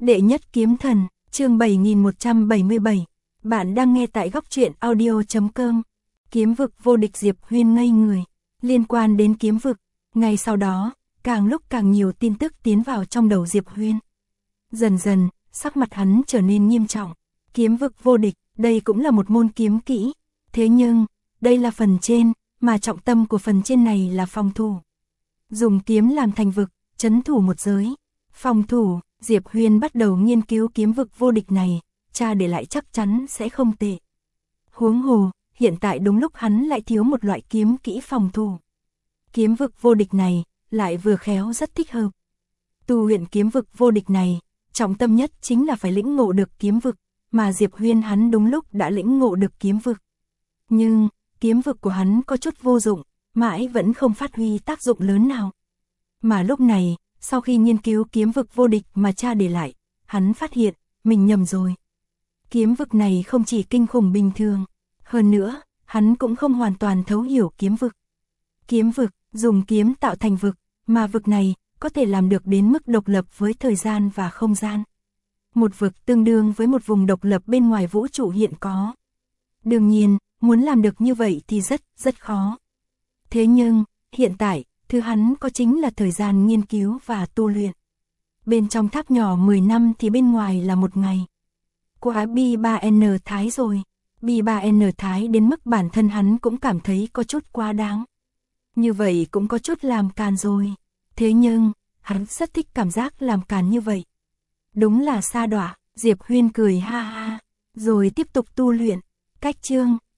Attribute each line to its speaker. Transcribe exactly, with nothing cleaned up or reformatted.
Speaker 1: Đệ nhất kiếm thần, chương bảy nghìn một trăm bảy mươi bảy. Bạn đang nghe tại góc truyện audio chấm com. Kiếm vực vô địch Diệp Huyên ngây người. Liên quan đến kiếm vực, ngay sau đó, càng lúc càng nhiều tin tức tiến vào trong đầu Diệp Huyên. Dần dần, sắc mặt hắn trở nên nghiêm trọng. Kiếm vực vô địch, đây cũng là một môn kiếm kỹ. Thế nhưng, đây là phần trên, mà trọng tâm của phần trên này là phòng thủ. Dùng kiếm làm thành vực, trấn thủ một giới. Phòng thủ, Diệp Huyên bắt đầu nghiên cứu kiếm vực vô địch này, cha để lại chắc chắn sẽ không tệ. Huống hồ, hiện tại đúng lúc hắn lại thiếu một loại kiếm kỹ phòng thủ. Kiếm vực vô địch này, lại vừa khéo rất thích hợp. Tu luyện kiếm vực vô địch này, trọng tâm nhất chính là phải lĩnh ngộ được kiếm vực, mà Diệp Huyên hắn đúng lúc đã lĩnh ngộ được kiếm vực. Nhưng, kiếm vực của hắn có chút vô dụng, mãi vẫn không phát huy tác dụng lớn nào. Mà lúc này, sau khi nghiên cứu kiếm vực vô địch mà cha để lại, hắn phát hiện, mình nhầm rồi. Kiếm vực này không chỉ kinh khủng bình thường, hơn nữa, hắn cũng không hoàn toàn thấu hiểu kiếm vực. Kiếm vực, dùng kiếm tạo thành vực, mà vực này, có thể làm được đến mức độc lập với thời gian và không gian. Một vực tương đương với một vùng độc lập bên ngoài vũ trụ hiện có. Đương nhiên, muốn làm được như vậy thì rất, rất khó. Thế nhưng, hiện tại, thứ hắn có chính là thời gian nghiên cứu và tu luyện. Bên trong tháp nhỏ mười năm thì bên ngoài là một ngày. Quá bi ba en thái rồi. bi ba en thái đến mức bản thân hắn cũng cảm thấy có chút quá đáng. Như vậy cũng có chút làm càn rồi. Thế nhưng, hắn rất thích cảm giác làm càn như vậy. Đúng là sa đọa, Diệp Huyên cười ha ha, rồi tiếp tục tu luyện. Cách chương